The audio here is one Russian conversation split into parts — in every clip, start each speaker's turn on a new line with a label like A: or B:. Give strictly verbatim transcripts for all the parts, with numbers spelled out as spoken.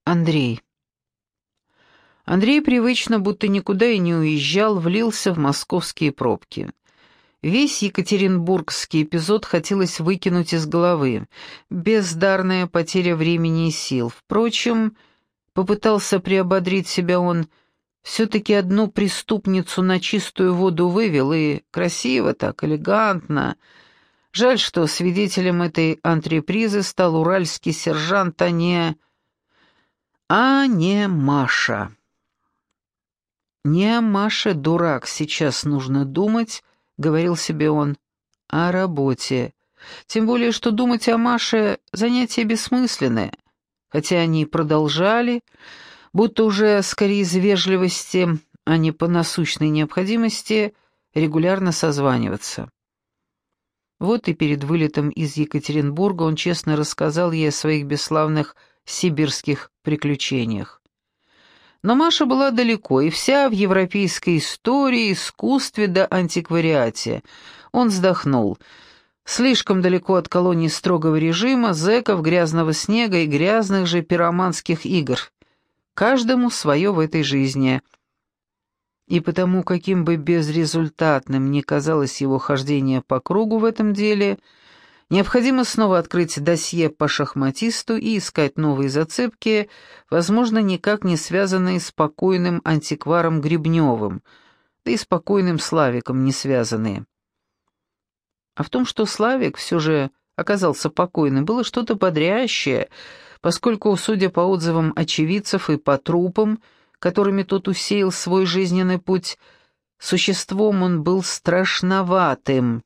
A: Андрей. Андрей привычно, будто никуда и не уезжал, влился в московские пробки. Весь екатеринбургский эпизод хотелось выкинуть из головы. Бездарная потеря времени и сил. Впрочем, попытался приободрить себя он, все-таки одну преступницу на чистую воду вывел, и красиво так, элегантно. Жаль, что свидетелем этой антрепризы стал уральский сержант, а не... а не Маша. «Не о Маше, дурак, сейчас нужно думать», — говорил себе он, — «а «о работе. Тем более, что думать о Маше — занятие бессмысленное». Хотя они и продолжали, будто уже скорее из вежливости, а не по насущной необходимости, регулярно созваниваться. Вот и перед вылетом из Екатеринбурга он честно рассказал ей о своих бесславных сибирских приключениях. Но Маша была далеко, и вся в европейской истории, искусстве да антиквариате. Он вздохнул. Слишком далеко от колонии строгого режима, зэков, грязного снега и грязных же пироманских игр. Каждому свое в этой жизни. И потому, каким бы безрезультатным ни казалось его хождение по кругу в этом деле, необходимо снова открыть досье по шахматисту и искать новые зацепки, возможно, никак не связанные с покойным антикваром Гребневым, да и с покойным Славиком не связанные. А в том, что Славик все же оказался покойным, было что-то бодрящее, поскольку, судя по отзывам очевидцев и по трупам, которыми тот усеял свой жизненный путь, существом он был страшноватым.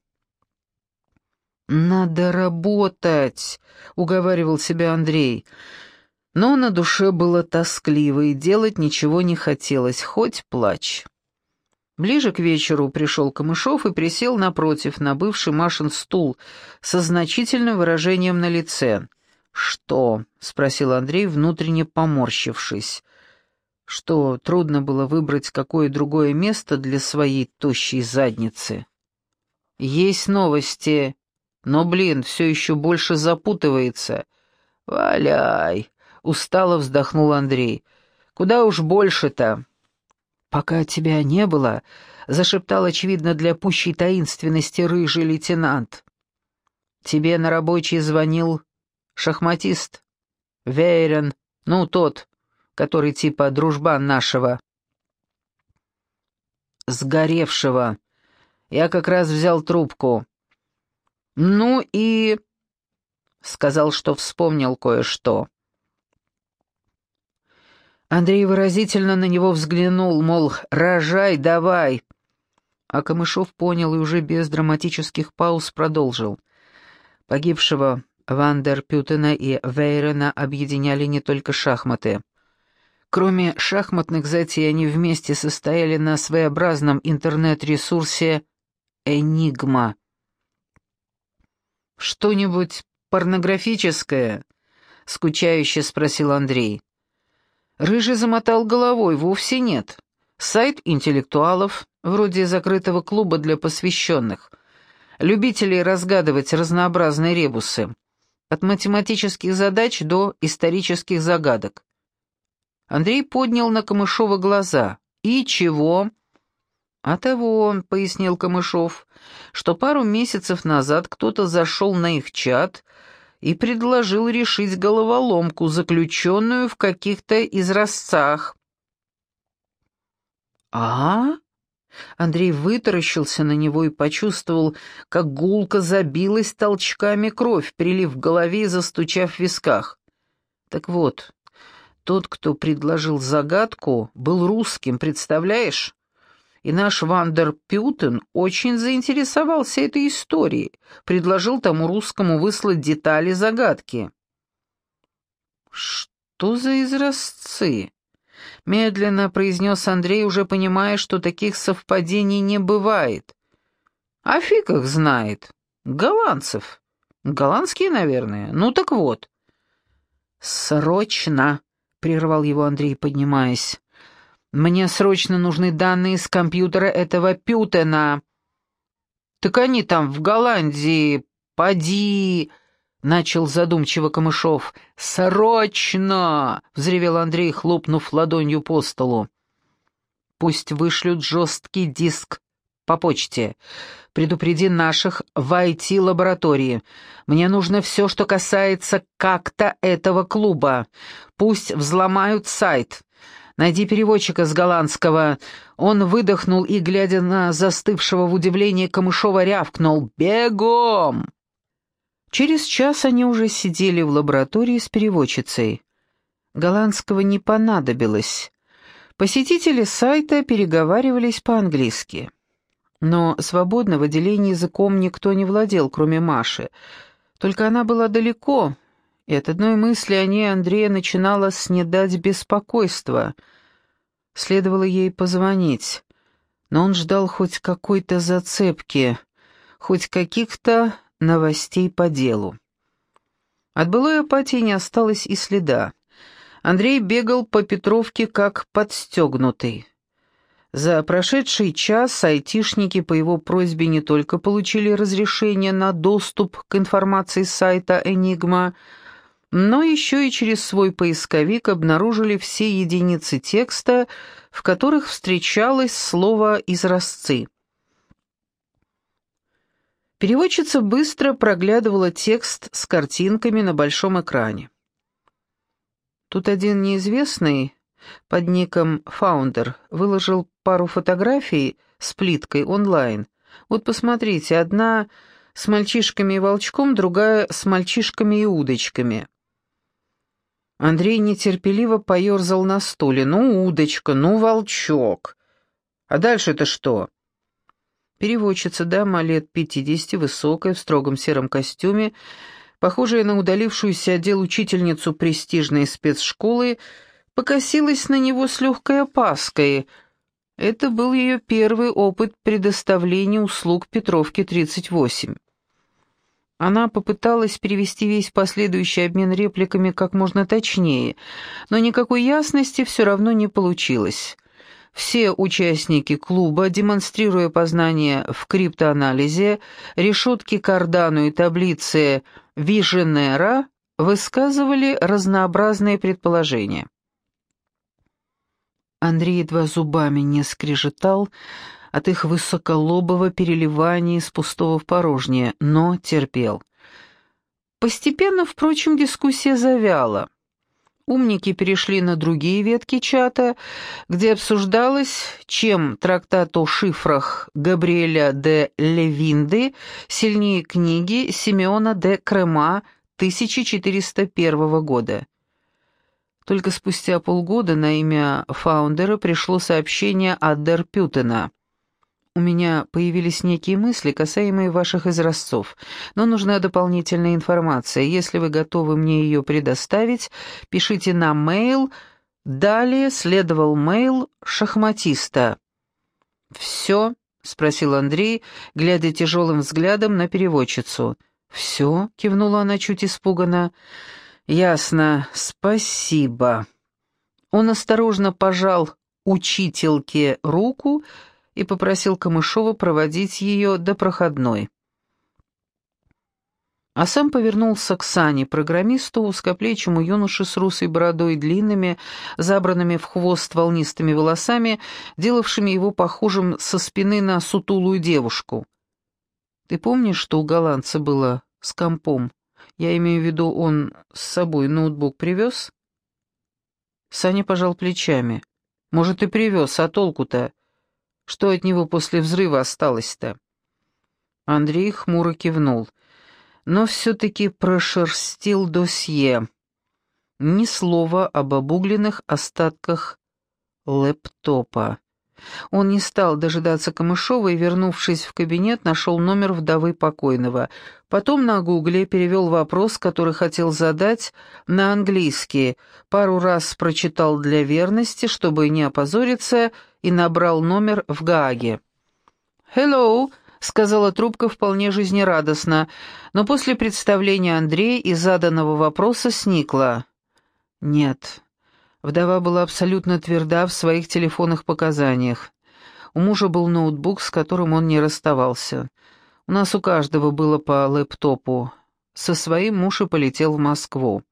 A: «Надо работать», — уговаривал себя Андрей. Но на душе было тоскливо, и делать ничего не хотелось, хоть плачь. Ближе к вечеру пришел Камышов и присел напротив на бывший Машин стул со значительным выражением на лице. «Что?» — спросил Андрей, внутренне поморщившись. Что, трудно было выбрать какое другое место для своей тощей задницы? «Есть новости». Но, блин, все еще больше запутывается. «Валяй!» — устало вздохнул Андрей. «Куда уж больше-то?» «Пока тебя не было», — зашептал, очевидно, для пущей таинственности рыжий лейтенант. «Тебе на рабочий звонил шахматист? Вейрен, ну, тот, который типа дружбан нашего». «Сгоревшего. Я как раз взял трубку». «Ну и...» — сказал, что вспомнил кое-что. Андрей выразительно на него взглянул, мол, рожай давай. А Камышов понял и уже без драматических пауз продолжил. Погибшего Вандерпютена и Вейрена объединяли не только шахматы. Кроме шахматных затей, они вместе состояли на своеобразном интернет-ресурсе «Энигма». «Что-нибудь порнографическое?» — скучающе спросил Андрей. Рыжий замотал головой, вовсе нет. Сайт интеллектуалов, вроде закрытого клуба для посвященных, любителей разгадывать разнообразные ребусы, от математических задач до исторических загадок. Андрей поднял на Камышова глаза. «И чего?» «А того», — пояснил Камышов, — «что пару месяцев назад кто-то зашел на их чат и предложил решить головоломку, заключенную в каких-то изразцах». «А?» Андрей вытаращился на него и почувствовал, как гулко забилась толчками кровь, прилив в голове и застучав в висках. «Так вот, тот, кто предложил загадку, был русским, представляешь? И наш Вандерпютен очень заинтересовался этой историей, предложил тому русскому выслать детали загадки». «Что за изразцы?» — медленно произнес Андрей, уже понимая, что таких совпадений не бывает. «А фиг их знает. Голландцев. Голландские, наверное. Ну так вот». «Срочно!» — прервал его Андрей, поднимаясь. «Мне срочно нужны данные с компьютера этого Пютена». «Так они там, в Голландии, поди...» — начал задумчиво Камышов. «Срочно!» — взревел Андрей, хлопнув ладонью по столу. «Пусть вышлют жесткий диск по почте. Предупреди наших в ай ти-лаборатории. Мне нужно все, что касается как-то этого клуба. Пусть взломают сайт. Найди переводчика с голландского». Он выдохнул и, глядя на застывшего в удивлении Камышова, рявкнул: «Бегом!» Через час они уже сидели в лаборатории с переводчицей. Голландского не понадобилось. Посетители сайта переговаривались по-английски. Но свободно в отделении языком никто не владел, кроме Маши. Только она была далеко, и от одной мысли о ней Андрея начинало снедать беспокойство. Следовало ей позвонить, но он ждал хоть какой-то зацепки, хоть каких-то новостей по делу. От былой апатии не осталось и следа. Андрей бегал по Петровке как подстегнутый. За прошедший час айтишники по его просьбе не только получили разрешение на доступ к информации с сайта «Энигма», но еще и через свой поисковик обнаружили все единицы текста, в которых встречалось слово «изразцы». Переводчица быстро проглядывала текст с картинками на большом экране. Тут один неизвестный под ником «Фаундер» выложил пару фотографий с плиткой онлайн. Вот посмотрите, одна с мальчишками и волчком, другая с мальчишками и удочками. Андрей нетерпеливо поерзал на стуле. «Ну, удочка, ну, волчок. А дальше-то что?» Переводчица, дама лет пятидесяти, высокая, в строгом сером костюме, похожая на удалившуюся отдел учительницу престижной спецшколы, покосилась на него с легкой опаской. Это был ее первый опыт предоставления услуг Петровки тридцать восемь. Она попыталась перевести весь последующий обмен репликами как можно точнее, но никакой ясности все равно не получилось. Все участники клуба, демонстрируя познания в криптоанализе, решетки Кардано и таблицы Виженера, высказывали разнообразные предположения. Андрей едва зубами не скрежетал от их высоколобого переливания из пустого в порожнее, но терпел. Постепенно, впрочем, дискуссия завяла. Умники перешли на другие ветки чата, где обсуждалось, чем трактат о шифрах Габриэля де Левинды сильнее книги Симеона де Крема тысяча четыреста первого года. Только спустя полгода на имя Фаундера пришло сообщение от Дерпютена. «У меня появились некие мысли, касаемые ваших изразцов, но нужна дополнительная информация. Если вы готовы мне ее предоставить, пишите на мейл». Далее следовал мейл шахматиста. «Все?» — спросил Андрей, глядя тяжелым взглядом на переводчицу. «Все?» — кивнула она чуть испуганно. «Ясно, спасибо». Он осторожно пожал учительке руку и попросил Камышова проводить ее до проходной. А сам повернулся к Сане, программисту, узкоплечему юноше с русой бородой, длинными, забранными в хвост волнистыми волосами, делавшими его похожим со спины на сутулую девушку. «Ты помнишь, что у голландца было с компом? Я имею в виду, он с собой ноутбук привез?» Саня пожал плечами. «Может, и привез, а толку-то? Что от него после взрыва осталось-то?» Андрей хмуро кивнул, но все-таки прошерстил досье. Ни слова об обугленных остатках лэптопа. Он не стал дожидаться Камышова и, вернувшись в кабинет, нашел номер вдовы покойного. Потом на гугле перевел вопрос, который хотел задать, на английский, пару раз прочитал для верности, чтобы не опозориться, и набрал номер в Гааге. «Hello», — сказала трубка вполне жизнерадостно, но после представления Андрея и заданного вопроса сникла. «Нет». Вдова была абсолютно тверда в своих телефонных показаниях. У мужа был ноутбук, с которым он не расставался. У нас у каждого было по лэптопу. со своим муж и полетел в Москву.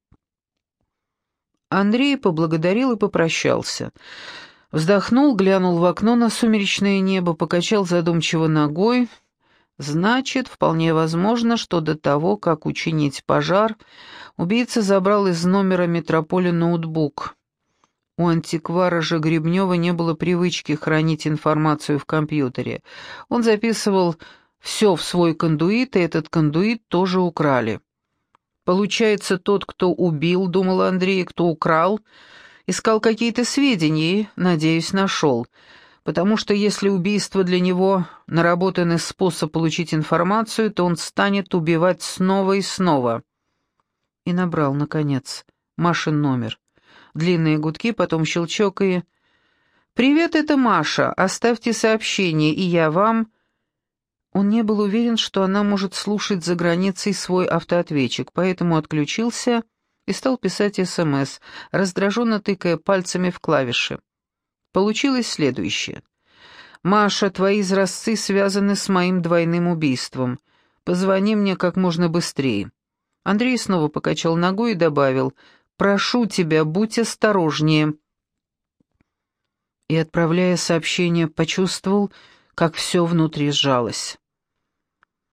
A: Андрей поблагодарил и попрощался. Вздохнул, глянул в окно на сумеречное небо, покачал задумчиво ногой. Значит, вполне возможно, что до того, как учинить пожар, убийца забрал из номера «Метрополя» ноутбук. У антиквара же Гребнева не было привычки хранить информацию в компьютере. Он записывал все в свой кондуит, и этот кондуит тоже украли. Получается, тот, кто убил, думал Андрей, кто украл, искал какие-то сведения и, надеюсь, нашел. Потому что если убийство для него наработанный способ получить информацию, то он станет убивать снова и снова. И набрал, наконец, Машин номер. Длинные гудки, потом щелчок и... «Привет, это Маша. Оставьте сообщение, и я вам...» Он не был уверен, что она может слушать за границей свой автоответчик, поэтому отключился и стал писать СМС, раздраженно тыкая пальцами в клавиши. Получилось следующее. «Маша, твои изразцы связаны с моим двойным убийством. Позвони мне как можно быстрее». Андрей снова покачал ногой и добавил: «Прошу тебя, будь осторожнее». И, отправляя сообщение, почувствовал, как все внутри сжалось.